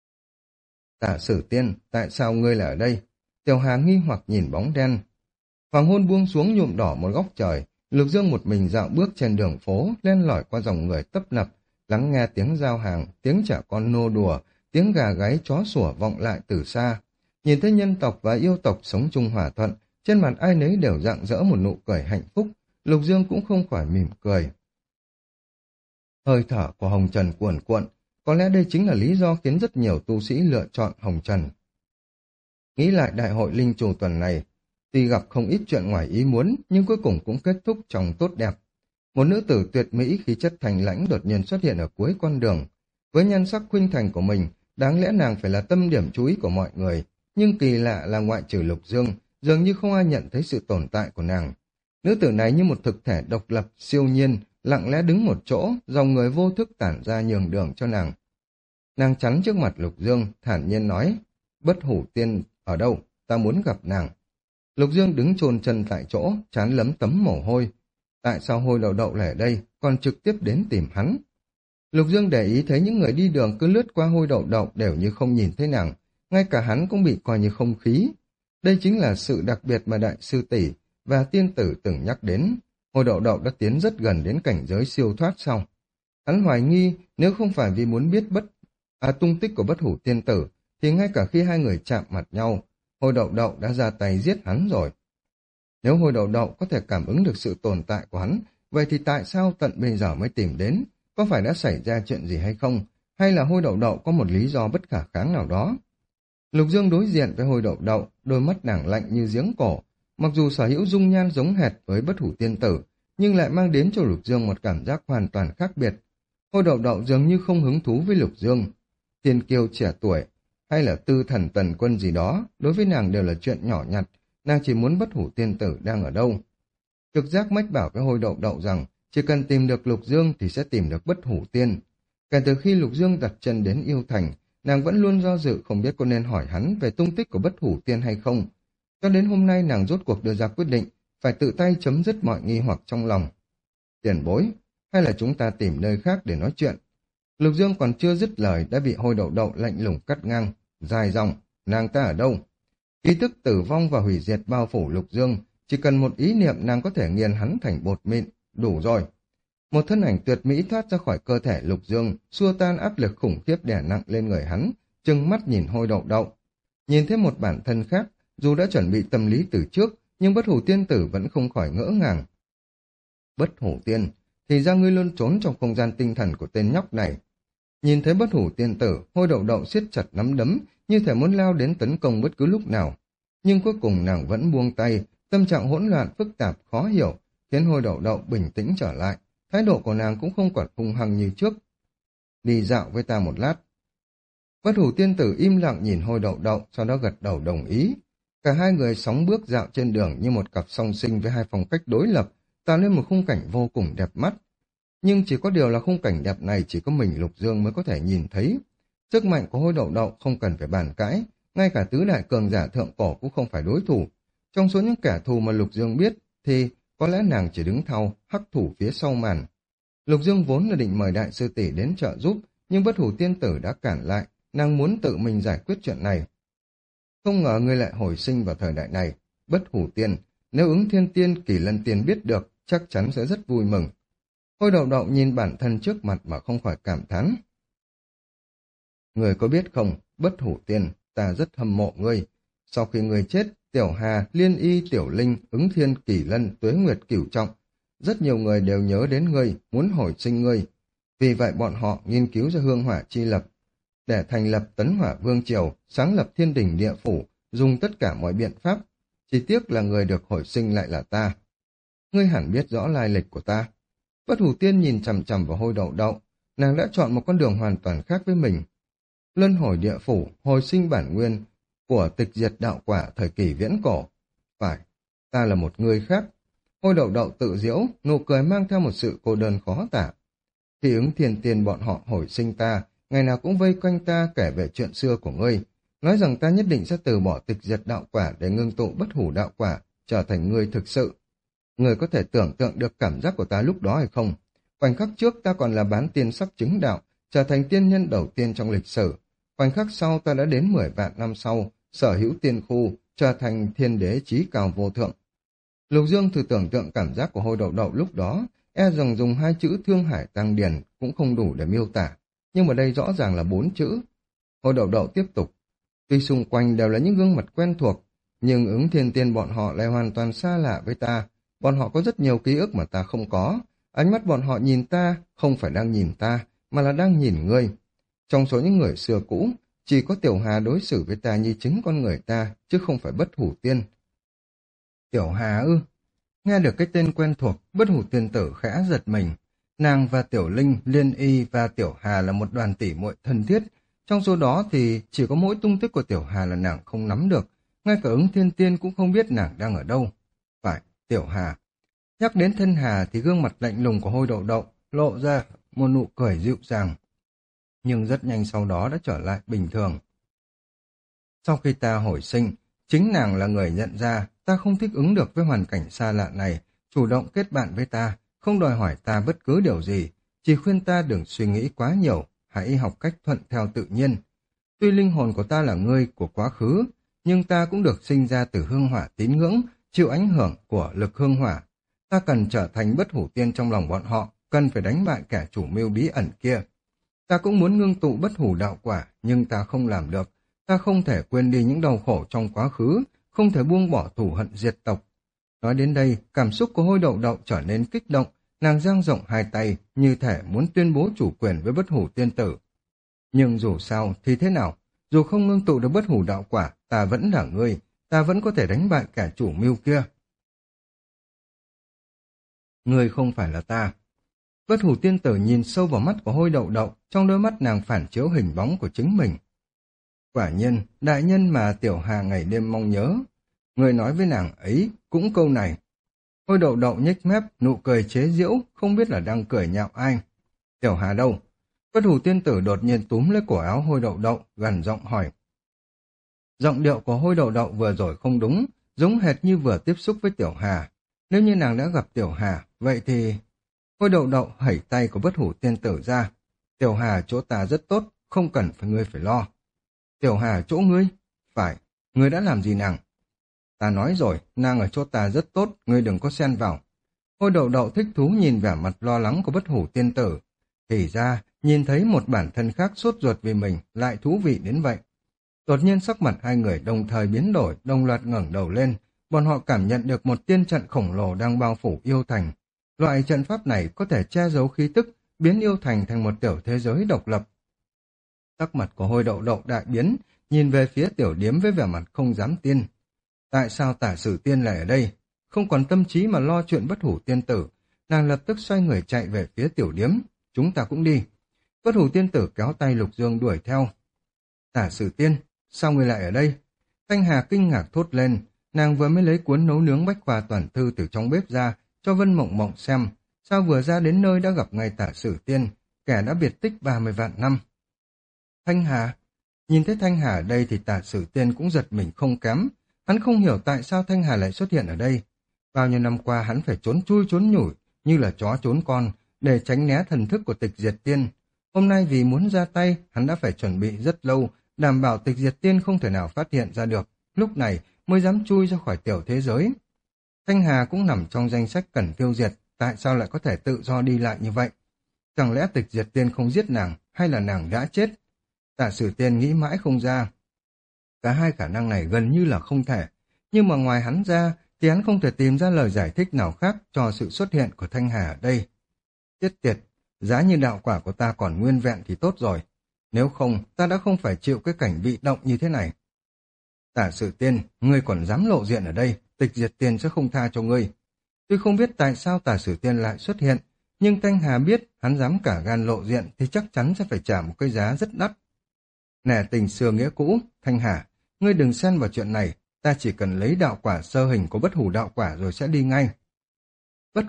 Tả Sử Tiên, tại sao ngươi lại ở đây? Tiểu Hà nghi hoặc nhìn bóng đen. Hoàng hôn buông xuống nhuộm đỏ một góc trời, Lục Dương một mình dạo bước trên đường phố, len lỏi qua dòng người tấp nập, lắng nghe tiếng giao hàng, tiếng trẻ con nô đùa, tiếng gà gáy chó sủa vọng lại từ xa. Nhìn thấy nhân tộc và yêu tộc sống chung hòa thuận, trên mặt ai nấy đều rạng rỡ một nụ cười hạnh phúc, Lục Dương cũng không khỏi mỉm cười. Hơi thở của Hồng Trần cuồn cuộn, có lẽ đây chính là lý do khiến rất nhiều tu sĩ lựa chọn Hồng Trần. Nghĩ lại đại hội linh chủ tuần này, tuy gặp không ít chuyện ngoài ý muốn, nhưng cuối cùng cũng kết thúc trong tốt đẹp. Một nữ tử tuyệt mỹ khí chất thành lãnh đột nhiên xuất hiện ở cuối con đường. Với nhan sắc khuynh thành của mình, đáng lẽ nàng phải là tâm điểm chú ý của mọi người, nhưng kỳ lạ là ngoại trừ Lục Dương, dường như không ai nhận thấy sự tồn tại của nàng. Nữ tử này như một thực thể độc lập, siêu nhiên, lặng lẽ đứng một chỗ, dòng người vô thức tản ra nhường đường cho nàng. Nàng chắn trước mặt Lục Dương, thản nhiên nói, Bất Hủ Tiên ở đâu, ta muốn gặp nàng. Lục Dương đứng chôn chân tại chỗ, trán lấm tấm mồ hôi. Tại sao Hôi Đậu Đậu lại ở đây, còn trực tiếp đến tìm hắn? Lục Dương để ý thấy những người đi đường cứ lướt qua Hôi Đậu Đậu đều như không nhìn thấy nàng, ngay cả hắn cũng bị coi như không khí. Đây chính là sự đặc biệt mà Đại sư tỷ và tiên tử từng nhắc đến. Hôi Đậu Đậu đã tiến rất gần đến cảnh giới siêu thoát sau. Hắn hoài nghi nếu không phải vì muốn biết tung tích của Bất Hủ Tiên tử, thì ngay cả khi hai người chạm mặt nhau, Hôi Đậu Đậu đã ra tay giết hắn rồi. Nếu Hôi Đậu Đậu có thể cảm ứng được sự tồn tại của hắn, vậy thì tại sao tận bây giờ mới tìm đến? Có phải đã xảy ra chuyện gì hay không? Hay là Hôi Đậu Đậu có một lý do bất khả kháng nào đó? Lục Dương đối diện với Hôi Đậu Đậu, đôi mắt nàng lạnh như giếng cổ. Mặc dù sở hữu dung nhan giống hệt với Bất Hủ Tiên tử, nhưng lại mang đến cho Lục Dương một cảm giác hoàn toàn khác biệt. Hôi Đậu Đậu dường như không hứng thú với Lục Dương. Thiên kiêu trẻ tuổi, hay là tư thần tần quân gì đó, đối với nàng đều là chuyện nhỏ nhặt, nàng chỉ muốn Bất Hủ Tiên tử đang ở đâu. Trực giác mách bảo với Hôi Đậu Đậu rằng, chỉ cần tìm được Lục Dương thì sẽ tìm được Bất Hủ Tiên. Kể từ khi Lục Dương đặt chân đến yêu thành, nàng vẫn luôn do dự không biết có nên hỏi hắn về tung tích của Bất Hủ Tiên hay không. Cho đến hôm nay nàng rốt cuộc đưa ra quyết định, phải tự tay chấm dứt mọi nghi hoặc trong lòng. Tiền bối, hay là chúng ta tìm nơi khác để nói chuyện? Lục Dương còn chưa dứt lời đã bị Hôi Đậu Đậu lạnh lùng cắt ngang, dài dòng, nàng ta ở đâu? Ý thức tử vong và hủy diệt bao phủ Lục Dương, chỉ cần một ý niệm nàng có thể nghiền hắn thành bột mịn, đủ rồi. Một thân ảnh tuyệt mỹ thoát ra khỏi cơ thể Lục Dương, xua tan áp lực khủng khiếp đè nặng lên người hắn, trừng mắt nhìn Hôi Đậu Đậu. Nhìn thấy một bản thân khác, dù đã chuẩn bị tâm lý từ trước, nhưng Bất Hủ Tiên tử vẫn không khỏi ngỡ ngàng. Bất Hủ Tiên, thì ra ngươi luôn trốn trong không gian tinh thần của tên nhóc này. Nhìn thấy Bất Hủ Tiên tử, Hôi Đậu Đậu siết chặt nắm đấm, như thể muốn lao đến tấn công bất cứ lúc nào. Nhưng cuối cùng nàng vẫn buông tay, tâm trạng hỗn loạn phức tạp khó hiểu, khiến Hôi Đậu Đậu bình tĩnh trở lại. Thái độ của nàng cũng không còn hung hăng như trước. Đi dạo với ta một lát. Bất Hủ tiên tử im lặng nhìn Hôi Đậu Đậu, sau đó gật đầu đồng ý. Cả hai người sóng bước dạo trên đường như một cặp song sinh với hai phong cách đối lập, tạo nên một khung cảnh vô cùng đẹp mắt. Nhưng chỉ có điều là khung cảnh đẹp này chỉ có mình Lục Dương mới có thể nhìn thấy. Sức mạnh của Hôi Đậu Đậu không cần phải bàn cãi, ngay cả tứ đại cường giả thượng cổ cũng không phải đối thủ. Trong số những kẻ thù mà Lục Dương biết, thì có lẽ nàng chỉ đứng thau, hắc thủ phía sau màn. Lục Dương vốn là định mời đại sư tỷ đến trợ giúp, nhưng Bất Hủ tiên tử đã cản lại, nàng muốn tự mình giải quyết chuyện này. Không ngờ ngươi lại hồi sinh vào thời đại này, Bất Hủ tiên, nếu Ứng Thiên Tiên, Kỳ Lân Tiên biết được, chắc chắn sẽ rất vui mừng. Hôi Đậu Đậu nhìn bản thân trước mặt mà không khỏi cảm thán. Người có biết không, Bất Hủ tiên, ta rất hâm mộ ngươi. Sau khi ngươi chết, Tiểu Hà, Liên Y, Tiểu Linh, Ứng Thiên, Kỳ Lân, Tuế Nguyệt, Cửu Trọng, rất nhiều người đều nhớ đến ngươi, muốn hồi sinh ngươi. Vì vậy bọn họ nghiên cứu ra hương hỏa chi lập, để thành lập Tấn Hỏa Vương Triều, sáng lập thiên đình địa phủ, dùng tất cả mọi biện pháp. Chỉ tiếc là người được hồi sinh lại là ta. Ngươi hẳn biết rõ lai lịch của ta. Bất Hủ tiên nhìn chằm chằm vào Hôi Đậu Đậu, nàng đã chọn một con đường hoàn toàn khác với mình. Luân hồi địa phủ, hồi sinh bản nguyên của tịch diệt đạo quả thời kỳ viễn cổ. Phải, ta là một người khác. Hôi Đậu Đậu tự giễu, nụ cười mang theo một sự cô đơn khó tả. Khi Ứng Thiên Tiên bọn họ hồi sinh ta, ngày nào cũng vây quanh ta kể về chuyện xưa của ngươi, nói rằng ta nhất định sẽ từ bỏ tịch diệt đạo quả để ngưng tụ bất hủ đạo quả, trở thành ngươi thực sự. Ngươi có thể tưởng tượng được cảm giác của ta lúc đó hay không? Khoảnh khắc trước ta còn là bán tiên sắp chứng đạo, trở thành tiên nhân đầu tiên trong lịch sử. Khoảnh khắc sau ta đã đến 10 vạn năm sau, sở hữu tiên khu, trở thành thiên đế chí cao vô thượng. Lục Dương thử tưởng tượng cảm giác của Hôi Đậu Đậu lúc đó, e rằng dùng 2 chữ Thương Hải Tăng Điền cũng không đủ để miêu tả, nhưng mà đây rõ ràng là 4 chữ. Hôi Đậu Đậu tiếp tục. Tuy xung quanh đều là những gương mặt quen thuộc, nhưng Ứng Thiên Tiên bọn họ lại hoàn toàn xa lạ với ta. Bọn họ có rất nhiều ký ức mà ta không có. Ánh mắt bọn họ nhìn ta không phải đang nhìn ta, mà là đang nhìn ngươi. Trong số những người xưa cũ, chỉ có Tiểu Hà đối xử với ta như chính con người ta, chứ không phải Bất Hủ Tiên. Tiểu Hà ư? Nghe được cái tên quen thuộc, Bất Hủ tiên tử khẽ giật mình. Nàng và Tiểu Linh, Liên Y và Tiểu Hà là một đoàn tỷ muội thân thiết. Trong số đó thì chỉ có mỗi tung tích của Tiểu Hà là nàng không nắm được. Ngay cả Ứng Thiên Tiên cũng không biết nàng đang ở đâu. Phải, Tiểu Hà. Nhắc đến thân Hà thì gương mặt lạnh lùng của Hôi Đậu Đậu lộ ra một nụ cười dịu dàng. Nhưng rất nhanh sau đó đã trở lại bình thường. Sau khi ta hồi sinh, chính nàng là người nhận ra ta không thích ứng được với hoàn cảnh xa lạ này, chủ động kết bạn với ta, không đòi hỏi ta bất cứ điều gì, chỉ khuyên ta đừng suy nghĩ quá nhiều, hãy học cách thuận theo tự nhiên. Tuy linh hồn của ta là ngươi của quá khứ, nhưng ta cũng được sinh ra từ hương hỏa tín ngưỡng, chịu ảnh hưởng của lực hương hỏa. Ta cần trở thành Bất Hủ tiên trong lòng bọn họ, cần phải đánh bại kẻ chủ mưu bí ẩn kia. Ta cũng muốn ngưng tụ bất hủ đạo quả, nhưng ta không làm được. Ta không thể quên đi những đau khổ trong quá khứ, không thể buông bỏ thù hận diệt tộc. Nói đến đây, cảm xúc của Hôi Đậu Đậu trở nên kích động, nàng dang rộng hai tay, như thể muốn tuyên bố chủ quyền với Bất Hủ tiên tử. Nhưng dù sao thì thế nào, dù không ngưng tụ được bất hủ đạo quả, ta vẫn là ngươi, ta vẫn có thể đánh bại kẻ chủ mưu kia. Ngươi không phải là ta. Bất Hủ tiên tử nhìn sâu vào mắt của Hôi Đậu Đậu, trong đôi mắt nàng phản chiếu hình bóng của chính mình. Quả nhiên, đại nhân mà Tiểu Hà ngày đêm mong nhớ. Người nói với nàng ấy cũng câu này. Hôi Đậu Đậu nhếch mép, nụ cười chế giễu, không biết là đang cười nhạo ai. Tiểu Hà đâu? Bất Hủ tiên tử đột nhiên túm lấy cổ áo Hôi Đậu Đậu, gần giọng hỏi. Giọng điệu của Hôi Đậu Đậu vừa rồi không đúng, giống hệt như vừa tiếp xúc với Tiểu Hà. Nếu như nàng đã gặp Tiểu Hà, vậy thì... Hôi Đậu Đậu hẩy tay của Bất Hủ tiên tử ra. Tiểu Hà chỗ ta rất tốt, không cần ngươi phải lo. Tiểu Hà chỗ ngươi? Phải, ngươi đã làm gì nàng? Ta nói rồi, nàng ở chỗ ta rất tốt, ngươi đừng có xen vào. Hôi Đậu Đậu thích thú nhìn vẻ mặt lo lắng của Bất Hủ tiên tử. Thì ra, nhìn thấy một bản thân khác sốt ruột vì mình lại thú vị đến vậy. Đột nhiên sắc mặt hai người đồng thời biến đổi, đồng loạt ngẩng đầu lên. Bọn họ cảm nhận được một tiên trận khổng lồ đang bao phủ yêu thành. Loại trận pháp này có thể che giấu khí tức, biến yêu thành thành một tiểu thế giới độc lập. Sắc mặt của Hôi Đậu Đậu đại biến, nhìn về phía tiểu điếm với vẻ mặt không dám tin. Tại sao Tả Sử Tiên lại ở đây? không còn tâm trí mà lo chuyện bất hủ tiên tử. Nàng lập tức xoay người chạy về phía tiểu điếm. Chúng ta cũng đi. Bất hủ tiên tử kéo tay Lục Dương đuổi theo. Tả Sử Tiên, sao ngươi lại ở đây? Thanh Hà kinh ngạc thốt lên. Nàng vừa mới lấy cuốn nấu nướng bách khoa toàn thư từ trong bếp ra cho Vân Mộng Mộng xem. Sao vừa ra đến nơi đã gặp ngay Tả Sử Tiên, kẻ đã biệt tích 30 vạn năm. Thanh Hà. Nhìn thấy Thanh Hà ở đây thì Tả Sử Tiên cũng giật mình không kém. Hắn không hiểu tại sao Thanh Hà lại xuất hiện ở đây. Bao nhiêu năm qua hắn phải trốn chui trốn nhủi như là chó trốn con để tránh né thần thức của Tịch Diệt Tiên. Hôm nay vì muốn ra tay, hắn đã phải chuẩn bị rất lâu, đảm bảo Tịch Diệt Tiên không thể nào phát hiện ra được. Lúc này mới dám chui ra khỏi tiểu thế giới. Thanh Hà cũng nằm trong danh sách cần tiêu diệt, tại sao lại có thể tự do đi lại như vậy? Chẳng lẽ Tịch Diệt Tiên không giết nàng, hay là nàng đã chết? Tả Sử Tiên nghĩ mãi không ra. Cả hai khả năng này gần như là không thể, nhưng mà ngoài hắn ra thì hắn không thể tìm ra lời giải thích nào khác cho sự xuất hiện của Thanh Hà ở đây. Chết tiệt, giá như đạo quả của ta còn nguyên vẹn thì tốt rồi. Nếu không, ta đã không phải chịu cái cảnh bị động như thế này. Tả Sử Tiên, ngươi còn dám lộ diện ở đây, Tịch Diệt Tiên sẽ không tha cho ngươi. Tuy không biết tại sao Tả Sử Tiên lại xuất hiện, nhưng Thanh Hà biết hắn dám cả gan lộ diện thì chắc chắn sẽ phải trả một cái giá rất đắt. Nể tình xưa nghĩa cũ, Thanh Hà, ngươi đừng xen vào chuyện này, ta chỉ cần lấy đạo quả sơ hình của bất hủ đạo quả rồi sẽ đi ngay. Bất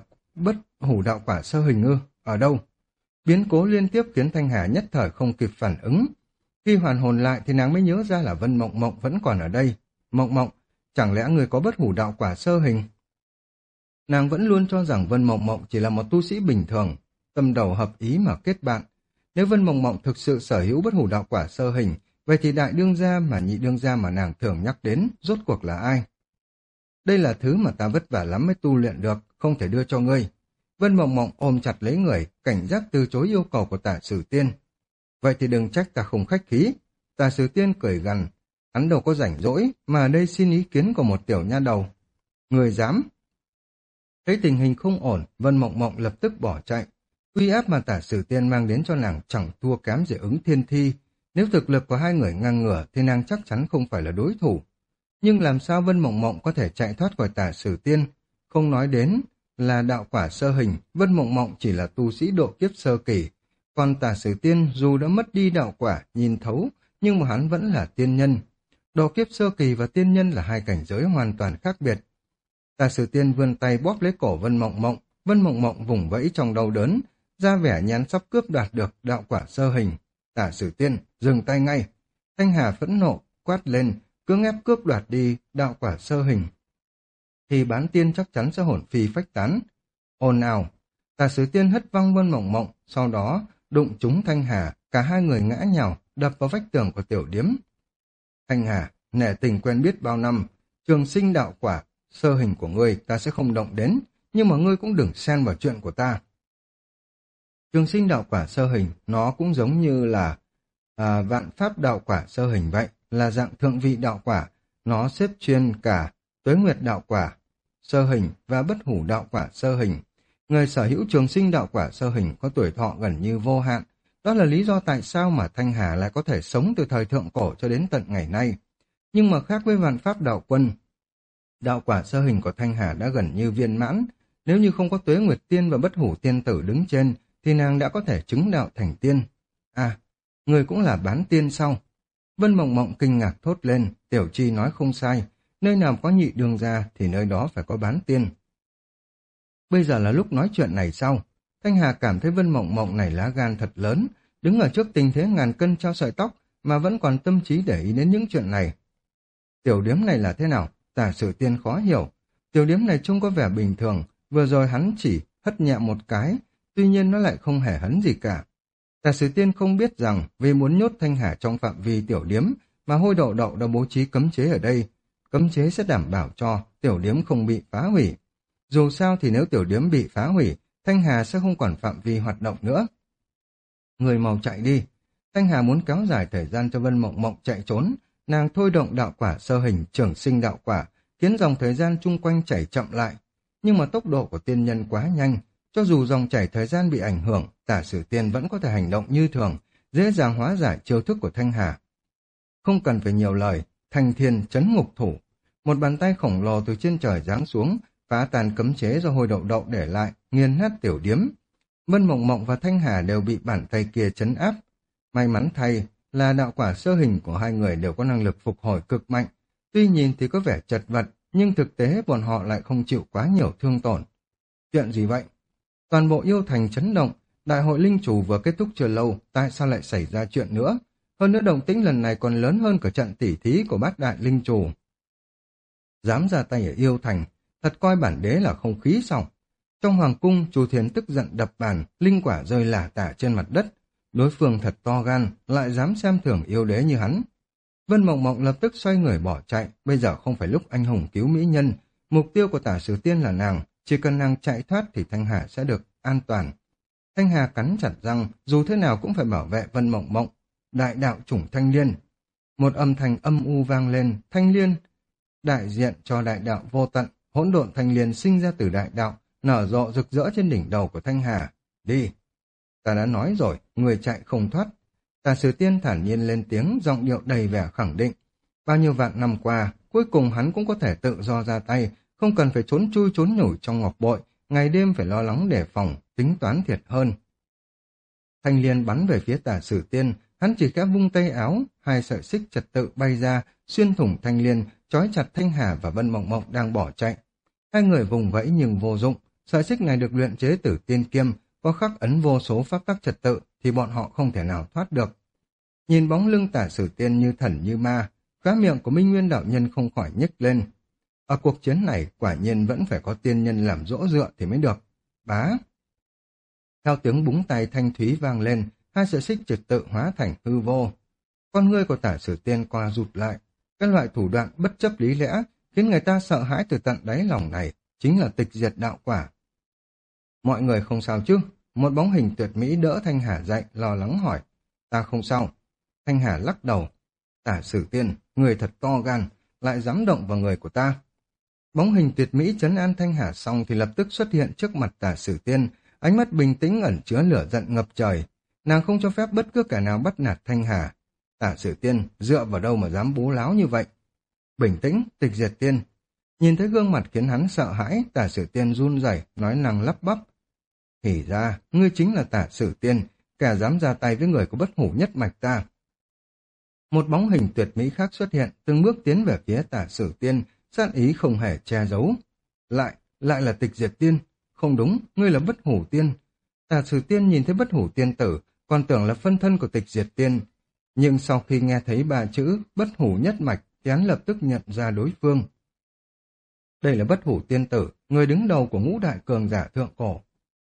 hủ đạo quả sơ hình ư? Ở đâu? Biến cố liên tiếp khiến Thanh Hà nhất thời không kịp phản ứng. Khi hoàn hồn lại thì nàng mới nhớ ra là Vân Mộng Mộng vẫn còn ở đây. Mộng Mộng, chẳng lẽ người có bất hủ đạo quả sơ hình? Nàng vẫn luôn cho rằng Vân Mộng Mộng chỉ là một tu sĩ bình thường, tâm đầu hợp ý mà kết bạn. Nếu Vân Mộng Mộng thực sự sở hữu bất hủ đạo quả sơ hình, vậy thì đại đương gia mà nhị đương gia mà nàng thường nhắc đến rốt cuộc là ai? Đây là thứ mà ta vất vả lắm mới tu luyện được, không thể đưa cho ngươi. Vân Mộng Mộng ôm chặt lấy người, cảnh giác từ chối yêu cầu của Tả Sử Tiên. Vậy thì đừng trách ta không khách khí. Tả Sử Tiên cười gằn, hắn đâu có rảnh rỗi, mà ở đây xin ý kiến của một tiểu nha đầu. Người dám? Thấy tình hình không ổn, Vân Mộng Mộng lập tức bỏ chạy. Uy áp mà Tả Sử Tiên mang đến cho nàng chẳng thua kém gì Ứng Thiên Thi. Nếu thực lực của hai người ngang ngửa thì nàng chắc chắn không phải là đối thủ. Nhưng làm sao Vân Mộng Mộng có thể chạy thoát khỏi Tả Sử Tiên? Không nói đến là đạo quả sơ hình, Vân Mộng Mộng chỉ là tu sĩ độ kiếp sơ kỳ. Còn Tả Sử Tiên dù đã mất đi đạo quả, nhìn thấu, nhưng mà hắn vẫn là tiên nhân. Độ kiếp sơ kỳ và tiên nhân là hai cảnh giới hoàn toàn khác biệt. Tả Sử Tiên vươn tay bóp lấy cổ Vân Mộng Mộng vùng vẫy trong đau đớn, ra vẻ nhán sắp cướp đoạt được đạo quả sơ hình. Tả Sử Tiên, dừng tay ngay. Thanh Hà phẫn nộ, quát lên, cưỡng ép cướp đoạt đi đạo quả sơ hình. Thì bán tiên chắc chắn sẽ hồn phi phách tán. Ồn ào, Tả Sử Tiên hất văng Vân Mộng Mộng, sau đó đụng trúng Thanh Hà, cả hai người ngã nhào, đập vào vách tường của tiểu điếm. Thanh Hà, nể tình quen biết bao năm, trường sinh đạo quả sơ hình của ngươi ta sẽ không động đến, nhưng mà ngươi cũng đừng xen vào chuyện của ta. Trường sinh đạo quả sơ hình, nó cũng giống như là vạn pháp đạo quả sơ hình vậy, là dạng thượng vị đạo quả, nó xếp chuyên cả tuế nguyệt đạo quả sơ hình và bất hủ đạo quả sơ hình. Người sở hữu trường sinh đạo quả sơ hình có tuổi thọ gần như vô hạn, đó là lý do tại sao mà Thanh Hà lại có thể sống từ thời thượng cổ cho đến tận ngày nay. Nhưng mà khác với vạn pháp đạo quân, đạo quả sơ hình của Thanh Hà đã gần như viên mãn, nếu như không có tuế nguyệt tiên và bất hủ tiên tử đứng trên, thì nàng đã có thể chứng đạo thành tiên. À, người cũng là bán tiên sao? Vân Mộng Mộng kinh ngạc thốt lên, Tiểu Chi nói không sai, nơi nào có nhị đương gia thì nơi đó phải có bán tiên. Bây giờ là lúc nói chuyện này sao? Thanh Hà cảm thấy Vân Mộng Mộng này lá gan thật lớn, đứng ở trước tình thế ngàn cân treo sợi tóc mà vẫn còn tâm trí để ý đến những chuyện này. Tiểu điếm này là thế nào? Tả Sử Tiên khó hiểu. Tiểu điếm này trông có vẻ bình thường, vừa rồi hắn chỉ hất nhẹ một cái, tuy nhiên nó lại không hề hấn gì cả. Tả Sử Tiên không biết rằng vì muốn nhốt Thanh Hà trong phạm vi tiểu điếm mà Hôi Đậu Đậu đã bố trí cấm chế ở đây. Cấm chế sẽ đảm bảo cho tiểu điếm không bị phá hủy. Dù sao thì nếu tiểu điếm bị phá hủy, Thanh Hà sẽ không còn phạm vi hoạt động nữa. Người mau chạy đi. Thanh Hà muốn kéo dài thời gian cho Vân Mộng Mộng chạy trốn. Nàng thôi động đạo quả sơ hình trường sinh đạo quả, khiến dòng thời gian chung quanh chảy chậm lại. Nhưng mà tốc độ của tiên nhân quá nhanh, cho dù dòng chảy thời gian bị ảnh hưởng, Tả Sử Tiên vẫn có thể hành động như thường, dễ dàng hóa giải chiêu thức của Thanh Hà. Không cần phải nhiều lời, Thanh Thiên trấn ngục thủ. Một bàn tay khổng lồ từ trên trời giáng xuống, phá tan cấm chế do Hồi Đậu Đậu để lại, nghiền nát tiểu điếm. Vân Mộng Mộng và Thanh Hà đều bị bàn tay kia trấn áp. May mắn thay là đạo quả sơ hình của hai người đều có năng lực phục hồi cực mạnh. Tuy nhìn thì có vẻ chật vật, nhưng thực tế bọn họ lại không chịu quá nhiều thương tổn. Chuyện gì vậy? Toàn bộ yêu thành chấn động, đại hội linh chủ vừa kết thúc chưa lâu, tại sao lại xảy ra chuyện nữa? Hơn nữa động tĩnh lần này còn lớn hơn cả trận tỉ thí của bát đại linh chủ. Dám ra tay ở yêu thành, thật coi bản đế là không khí sao? Trong hoàng cung, Chu Thiến tức giận đập bàn, linh quả rơi lả tả trên mặt đất. Đối phương thật to gan, lại dám xem thường yêu đế như hắn. Vân Mộng Mộng lập tức xoay người bỏ chạy, bây giờ không phải lúc anh hùng cứu mỹ nhân, mục tiêu của Tả Sử Tiên là nàng, chỉ cần nàng chạy thoát thì Thanh Hà sẽ được an toàn. Thanh Hà cắn chặt răng, dù thế nào cũng phải bảo vệ Vân Mộng Mộng. Đại đạo chủng Thanh Liên. Một âm thanh âm u vang lên, Thanh Liên đại diện cho đại đạo vô tận, hỗn độn Thanh Liên sinh ra từ đại đạo, nở rộ rực rỡ trên đỉnh đầu của Thanh Hà. Đi! Ta đã nói rồi, người chạy không thoát. Tả Sử Tiên thản nhiên lên tiếng, giọng điệu đầy vẻ khẳng định. Bao nhiêu vạn năm qua, cuối cùng hắn cũng có thể tự do ra tay, không cần phải trốn chui trốn nhủi trong ngọc bội, ngày đêm phải lo lắng đề phòng, tính toán thiệt hơn. Thanh Liên bắn về phía Tả Sử Tiên, hắn chỉ khẽ vung tay áo, hai sợi xích trật tự bay ra, xuyên thủng Thanh Liên, trói chặt Thanh Hà và Vân Mộng Mộng đang bỏ chạy. Hai người vùng vẫy nhưng vô dụng, sợi xích này được luyện chế từ tiên kiêm, có khắc ấn vô số pháp tắc trật tự thì bọn họ không thể nào thoát được. Nhìn bóng lưng Tả Sử Tiên như thần như ma, khóe miệng của Minh Nguyên đạo nhân không khỏi nhếch lên. Ở cuộc chiến này quả nhiên vẫn phải có tiên nhân làm dỗ dựa thì mới được. Bá! Theo tiếng búng tay thanh thúy vang lên, hai sợi xích trật tự hóa thành hư vô. Con ngươi của Tả Sử Tiên co rụt lại. Các loại thủ đoạn bất chấp lý lẽ khiến người ta sợ hãi từ tận đáy lòng này, chính là tịch diệt đạo quả. Mọi người không sao chứ? Một bóng hình tuyệt mỹ đỡ Thanh Hà dậy, lo lắng hỏi. Ta không sao. Thanh Hà lắc đầu. Tả Sử Tiên, người thật to gan, lại dám động vào người của ta. Bóng hình tuyệt mỹ trấn an Thanh Hà xong thì lập tức xuất hiện trước mặt Tả Sử Tiên, ánh mắt bình tĩnh ẩn chứa lửa giận ngập trời. Nàng không cho phép bất cứ kẻ nào bắt nạt Thanh Hà. Tả Sử Tiên, dựa vào đâu mà dám bố láo như vậy? Bình tĩnh, Tịch Diệt Tiên. Nhìn thấy gương mặt khiến hắn sợ hãi, Tả Sử Tiên run rẩy, nói năng lắp bắp. Thì ra, ngươi chính là Tả Sử Tiên, kẻ dám ra tay với người của bất hủ nhất mạch ta. Một bóng hình tuyệt mỹ khác xuất hiện, từng bước tiến về phía Tả Sử Tiên, sát ý không hề che giấu. Lại là Tịch Diệt Tiên. Không đúng, ngươi là bất hủ tiên. Tả Sử Tiên nhìn thấy bất hủ tiên tử, còn tưởng là phân thân của Tịch Diệt Tiên. Nhưng sau khi nghe thấy ba chữ bất hủ nhất mạch, thì hắn lập tức nhận ra đối phương. Đây là bất hủ tiên tử, người đứng đầu của ngũ đại cường giả thượng cổ.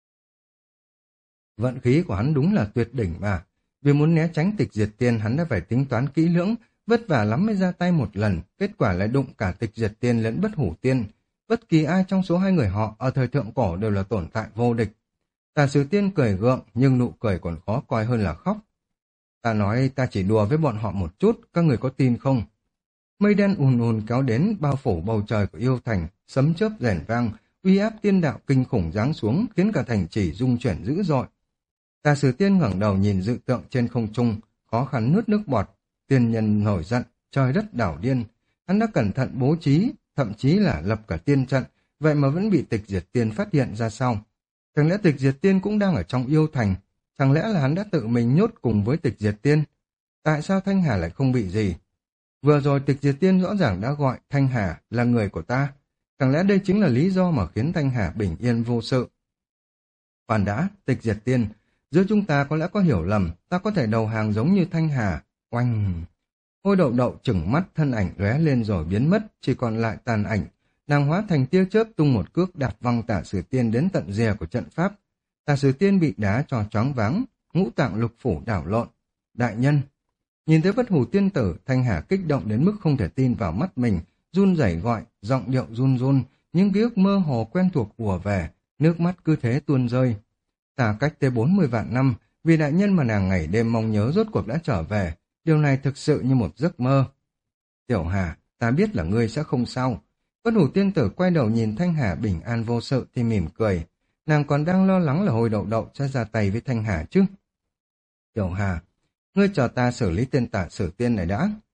Vận khí của hắn đúng là tuyệt đỉnh mà. Vì muốn né tránh Tịch Diệt Tiên, hắn đã phải tính toán kỹ lưỡng, vất vả lắm mới ra tay một lần, kết quả lại đụng cả Tịch Diệt Tiên lẫn bất hủ tiên. Bất kỳ ai trong số hai người họ ở thời thượng cổ đều là tồn tại vô địch. Tả Sử Tiên cười gượng, nhưng nụ cười còn khó coi hơn là khóc. Ta nói ta chỉ đùa với bọn họ một chút, các người có tin không? Mây đen ùn ùn kéo đến bao phủ bầu trời của yêu thành, sấm chớp rền vang, uy áp tiên đạo kinh khủng giáng xuống khiến cả thành chỉ rung chuyển dữ dội. Tả Sử Tiên ngẩng đầu nhìn dự tượng trên không trung, khó khăn nuốt nước bọt. Tiên nhân nổi giận, trời đất đảo điên. Hắn đã cẩn thận bố trí, thậm chí là lập cả tiên trận, vậy mà vẫn bị Tịch Diệt Tiên phát hiện ra sau. Chẳng lẽ Tịch Diệt Tiên cũng đang ở trong yêu thành? Chẳng lẽ là hắn đã tự mình nhốt cùng với Tịch Diệt Tiên? Tại sao Thanh Hà lại không bị gì? Vừa rồi Tịch Diệt Tiên rõ ràng đã gọi Thanh Hà là người của ta. Chẳng lẽ đây chính là lý do mà khiến Thanh Hà bình yên vô sự? Khoan đã, Tịch Diệt Tiên, giữa chúng ta có lẽ có hiểu lầm, ta có thể đầu hàng giống như Thanh Hà. Oanh! Hôi Đậu Đậu chừng mắt, thân ảnh lóe lên rồi biến mất, chỉ còn lại tàn ảnh. Nàng hóa thành tia chớp tung một cước đạp văng Tả Sử Tiên đến tận rìa của trận pháp. Tả Sử Tiên bị đá cho choáng váng, ngũ tạng lục phủ đảo lộn. Đại nhân! Nhìn thấy bất hủ tiên tử, Thanh Hà kích động đến mức không thể tin vào mắt mình, run rẩy gọi, giọng điệu run run, những ký ức mơ hồ quen thuộc ùa về, nước mắt cứ thế tuôn rơi. Xa cách tới 40 vạn năm, vì đại nhân mà nàng ngày đêm mong nhớ rốt cuộc đã trở về, điều này thực sự như một giấc mơ. Tiểu Hà, ta biết là ngươi sẽ không sao. Bất hủ tiên tử quay đầu nhìn Thanh Hà bình an vô sự thì mỉm cười. Nàng còn đang lo lắng là Hôi Đậu Đậu sẽ ra tay với Thanh Hà chứ. Tiểu Hà, ngươi chờ ta xử lý tên Tả Sử Tiên này đã.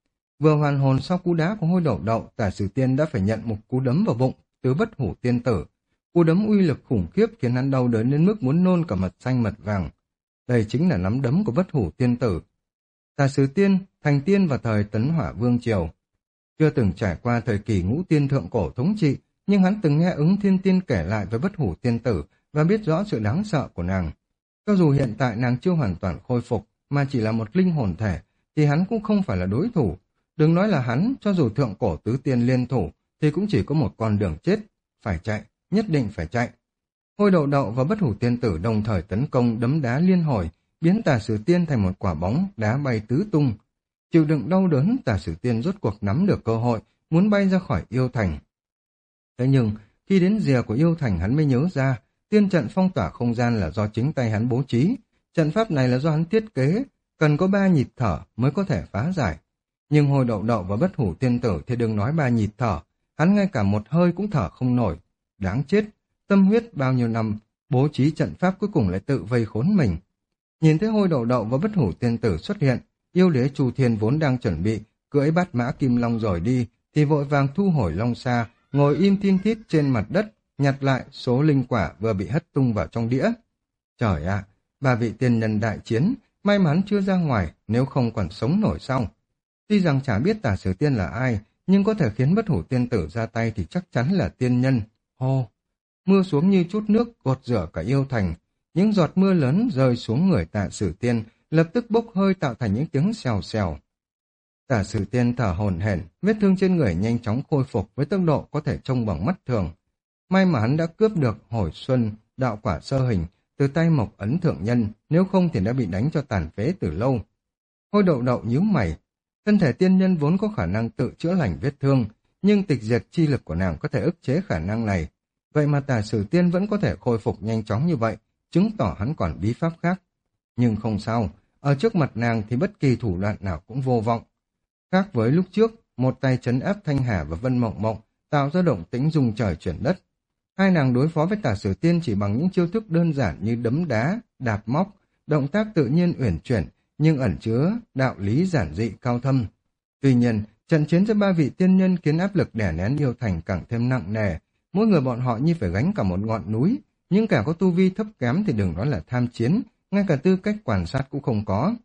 Vừa hoàn hồn sau cú đá của Hôi Đậu Đậu, Tả Sử Tiên đã phải nhận một cú đấm vào bụng từ Bất Hủ Tiên Tử. Cú đấm uy lực khủng khiếp khiến hắn đau đớn đến mức muốn nôn cả mật xanh mật vàng. Đây chính là nắm đấm của Bất Hủ Tiên Tử. Tả Sử Tiên thành tiên vào thời Tấn Hỏa Vương triều, chưa từng trải qua thời kỳ Ngũ Tiên thượng cổ thống trị, nhưng hắn từng nghe Ứng Thiên Tiên kể lại với Bất Hủ Tiên Tử và biết rõ sự đáng sợ của nàng. Cho dù hiện tại nàng chưa hoàn toàn khôi phục, mà chỉ là một linh hồn thể, thì hắn cũng không phải là đối thủ. Đừng nói là hắn, cho dù thượng cổ tứ tiên liên thủ, thì cũng chỉ có một con đường chết. Phải chạy, nhất định phải chạy. Hôi Đậu Đậu và Bất Hủ Tiên Tử đồng thời tấn công đấm đá liên hồi, biến Tả Sử Tiên thành một quả bóng, đá bay tứ tung. Chịu đựng đau đớn, Tả Sử Tiên rốt cuộc nắm được cơ hội, muốn bay ra khỏi yêu thành. Thế nhưng, khi đến rìa của yêu thành hắn mới nhớ ra, tiên trận phong tỏa không gian là do chính tay hắn bố trí. Trận pháp này là do hắn thiết kế, cần có 3 nhịp thở mới có thể phá giải. Nhưng Hôi Đậu Đậu và Bất Hủ Tiên Tử thì đừng nói 3 nhịp thở, hắn ngay cả một hơi cũng thở không nổi. Đáng chết, tâm huyết bao nhiêu năm, bố trí trận pháp cuối cùng lại tự vây khốn mình. Nhìn thấy Hôi Đậu Đậu và Bất Hủ Tiên Tử xuất hiện, yêu đế Chu Thiên vốn đang chuẩn bị cưỡi bát mã kim long rồi đi, thì vội vàng thu hồi long xa, ngồi im thiên thít trên mặt đất, nhặt lại số linh quả vừa bị hất tung vào trong đĩa. Trời ạ, 3 vị tiên nhân đại chiến, may mắn chưa ra ngoài, nếu không còn sống nổi sau. Tuy rằng chả biết Tả Sử Tiên là ai, nhưng có thể khiến Bất Hủ Tiên Tử ra tay thì chắc chắn là tiên nhân. Hô! Mưa xuống như chút nước gột rửa cả yêu thành. Những giọt mưa lớn rơi xuống người Tả Sử Tiên, lập tức bốc hơi tạo thành những tiếng xèo xèo. Tả Sử Tiên thở hổn hển, vết thương trên người nhanh chóng khôi phục với tốc độ có thể trông bằng mắt thường. May mà hắn đã cướp được Hồi Xuân, đạo quả sơ hình, từ tay Mộc Ấn Thượng Nhân, nếu không thì đã bị đánh cho tàn phế từ lâu. Hôi Đậu Đậu nhíu mày, thân thể tiên nhân vốn có khả năng tự chữa lành vết thương, nhưng tịch diệt chi lực của nàng có thể ức chế khả năng này. Vậy mà Tả Sử Tiên vẫn có thể khôi phục nhanh chóng như vậy, chứng tỏ hắn còn bí pháp khác. Nhưng không sao, ở trước mặt nàng thì bất kỳ thủ đoạn nào cũng vô vọng. Khác với lúc trước, một tay trấn áp Thanh Hà và Vân Mộng Mộng, tạo ra động tĩnh rung trời chuyển đất. Hai nàng đối phó với Tả Sử Tiên chỉ bằng những chiêu thức đơn giản như đấm đá, đạp móc, động tác tự nhiên uyển chuyển, nhưng ẩn chứa đạo lý giản dị cao thâm. Tuy nhiên, trận chiến giữa 3 vị tiên nhân khiến áp lực đè nén yêu thành càng thêm nặng nề, mỗi người bọn họ như phải gánh cả một ngọn núi, nhưng cả có tu vi thấp kém thì đừng nói là tham chiến, ngay cả tư cách quan sát cũng không có.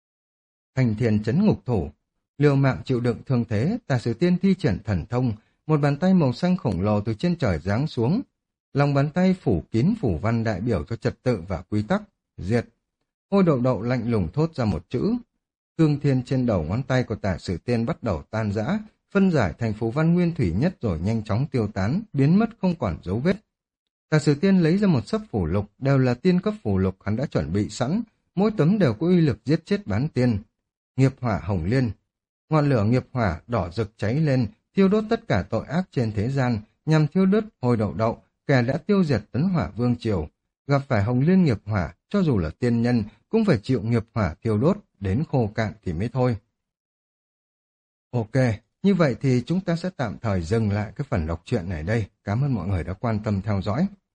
Thành Thiên Chấn Ngục Thủ, liều mạng chịu đựng thương thế, Tả Sử Tiên thi triển thần thông, một bàn tay màu xanh khổng lồ từ trên trời giáng xuống. Lòng bàn tay phủ kín phủ văn đại biểu cho trật tự và quy tắc, diệt. Hôi Đậu Đậu lạnh lùng thốt ra một chữ. Cương thiên trên đầu ngón tay của Tả Sử Tiên bắt đầu tan rã, phân giải thành phù văn nguyên thủy nhất rồi nhanh chóng tiêu tán, biến mất không còn dấu vết. Tả Sử Tiên lấy ra một xấp phù lục, đều là tiên cấp phù lục hắn đã chuẩn bị sẵn, mỗi tấm đều có uy lực giết chết bán tiên. Nghiệp hỏa hồng liên, ngọn lửa nghiệp hỏa đỏ rực cháy lên, thiêu đốt tất cả tội ác trên thế gian, nhằm thiêu đốt Hôi Đậu Đậu, kẻ đã tiêu diệt Tấn Hỏa Vương triều. Gặp phải hồng liên nghiệp hỏa, cho dù là tiên nhân cũng phải chịu nghiệp hỏa thiêu đốt đến khô cạn thì mới thôi. Ok, như vậy thì chúng ta sẽ tạm thời dừng lại cái phần đọc truyện này đây. Cảm ơn mọi người đã quan tâm theo dõi.